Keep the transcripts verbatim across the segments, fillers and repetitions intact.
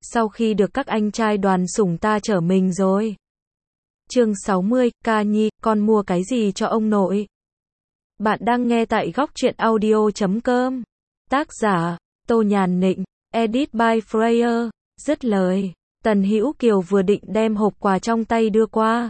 sau khi được các anh trai đoàn sủng ta chở mình rồi. Chương sáu mươi, Ca Nhi, con mua cái gì cho ông nội? Bạn đang nghe tại góc truyện audio chấm com. Tác giả, Tô Nhàn Nịnh, edit by Freya. Dứt lời, Tần Hữu Kiều vừa định đem hộp quà trong tay đưa qua.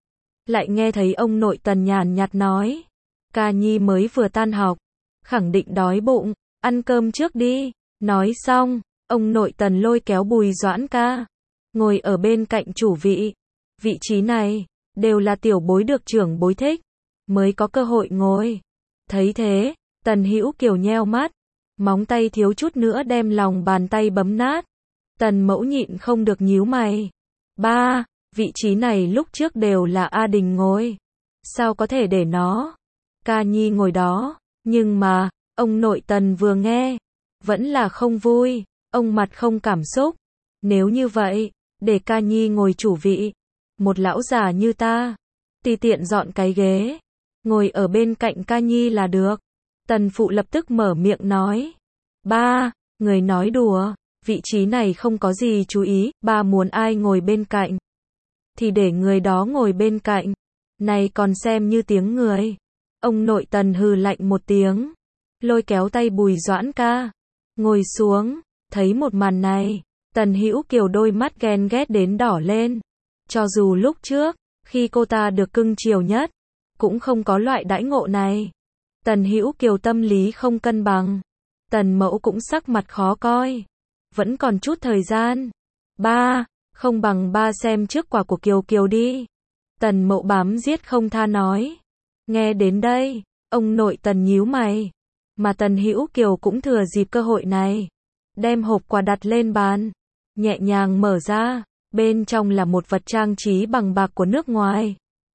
Lại nghe thấy ông nội Tần nhàn nhạt nói, Ca Nhi mới vừa tan học, khẳng định đói bụng, ăn cơm trước đi. Nói xong, ông nội Tần lôi kéo Bùi Doãn ca, ngồi ở bên cạnh chủ vị. Vị trí này, đều là tiểu bối được trưởng bối thích, mới có cơ hội ngồi. Thấy thế, Tần Hữu Kiều nheo mắt, móng tay thiếu chút nữa đem lòng bàn tay bấm nát. Tần mẫu nhịn không được nhíu mày. Ba, vị trí này lúc trước đều là A Đình ngồi. Sao có thể để nó? Ca Nhi ngồi đó, nhưng mà, ông nội Tần vừa nghe, vẫn là không vui, ông mặt không cảm xúc. Nếu như vậy, để Ca Nhi ngồi chủ vị. Một lão già như ta, tùy tiện dọn cái ghế, ngồi ở bên cạnh Ca Nhi là được. Tần phụ lập tức mở miệng nói. Ba, người nói đùa, vị trí này không có gì chú ý, ba muốn ai ngồi bên cạnh, thì để người đó ngồi bên cạnh. Này còn xem như tiếng người. Ông nội Tần hừ lạnh một tiếng, lôi kéo tay Bùi Doãn ca, ngồi xuống. Thấy một màn này, Tần Hữu Kiều đôi mắt ghen ghét đến đỏ lên. Cho dù lúc trước, khi cô ta được cưng chiều nhất, cũng không có loại đãi ngộ này. Tần Hữu Kiều tâm lý không cân bằng. Tần mẫu cũng sắc mặt khó coi. Vẫn còn chút thời gian. Ba, không bằng ba xem trước quả của Kiều Kiều đi. Tần mẫu bám giết không tha nói. Nghe đến đây, ông nội Tần nhíu mày. Mà Tần Hữu Kiều cũng thừa dịp cơ hội này, đem hộp quà đặt lên bàn, nhẹ nhàng mở ra. Bên trong là một vật trang trí bằng bạc của nước ngoài.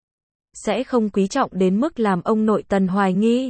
Sẽ không quý trọng đến mức làm ông nội Tần hoài nghi.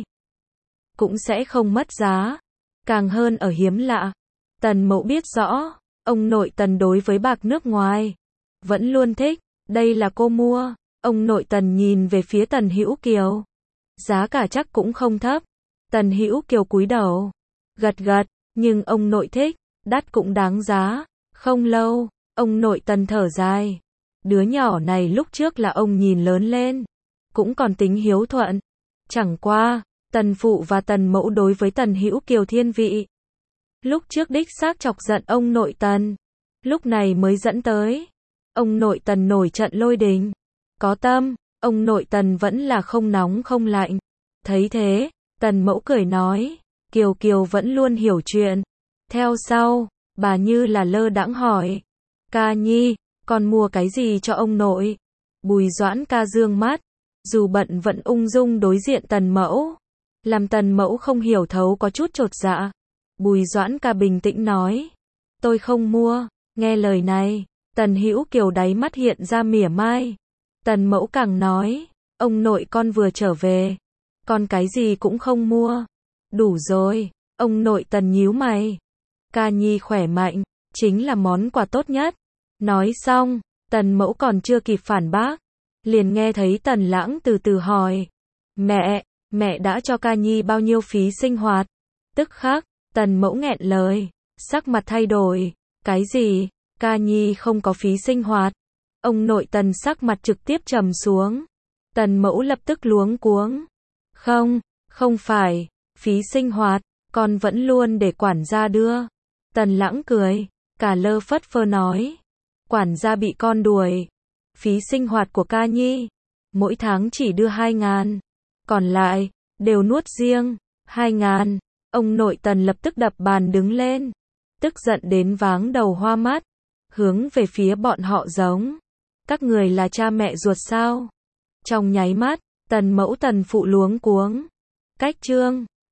Cũng sẽ không mất giá. Càng hơn ở hiếm lạ. Tần mẫu biết rõ, ông nội Tần đối với bạc nước ngoài vẫn luôn thích. Đây là cô mua. Ông nội Tần nhìn về phía Tần Hữu Kiều. Giá cả chắc cũng không thấp. Tần Hữu Kiều cúi đầu, gật gật, nhưng ông nội thích, đắt cũng đáng giá. Không lâu, ông nội Tần thở dài. Đứa nhỏ này lúc trước là ông nhìn lớn lên, cũng còn tính hiếu thuận. Chẳng qua, Tần phụ và Tần mẫu đối với Tần Hữu Kiều thiên vị. Lúc trước đích xác chọc giận ông nội Tần, lúc này mới dẫn tới ông nội Tần nổi trận lôi đình. Có tâm, ông nội Tần vẫn là không nóng không lạnh. Thấy thế, Tần mẫu cười nói, Kiều Kiều vẫn luôn hiểu chuyện. Theo sau, bà như là lơ đãng hỏi, Ca Nhi, con mua cái gì cho ông nội? Bùi Doãn ca dương mắt, dù bận vẫn ung dung đối diện Tần mẫu, làm Tần mẫu không hiểu thấu có chút chột dạ. Bùi Doãn ca bình tĩnh nói, tôi không mua. Nghe lời này, Tần Hữu Kiều đáy mắt hiện ra mỉa mai. Tần mẫu càng nói, ông nội con vừa trở về, con cái gì cũng không mua. Đủ rồi. Ông nội Tần nhíu mày. Ca Nhi khỏe mạnh, chính là món quà tốt nhất. Nói xong, Tần mẫu còn chưa kịp phản bác, liền nghe thấy Tần Lãng từ từ hỏi, mẹ, mẹ đã cho Ca Nhi bao nhiêu phí sinh hoạt? Tức khắc, Tần mẫu nghẹn lời, sắc mặt thay đổi. Cái gì? Ca Nhi không có phí sinh hoạt? Ông nội Tần sắc mặt trực tiếp trầm xuống. Tần mẫu lập tức luống cuống. Không, không phải, phí sinh hoạt, con vẫn luôn để quản gia đưa. Tần Lãng cười, cả lơ phất phơ nói, quản gia bị con đuổi. Phí sinh hoạt của Ca Nhi, mỗi tháng chỉ đưa hai ngàn, còn lại, đều nuốt riêng. Hai ngàn, ông nội Tần lập tức đập bàn đứng lên, tức giận đến váng đầu hoa mắt, hướng về phía bọn họ giống, các người là cha mẹ ruột sao? Trong nháy mắt, Tần mẫu Tần phụ luống cuống. Cách chương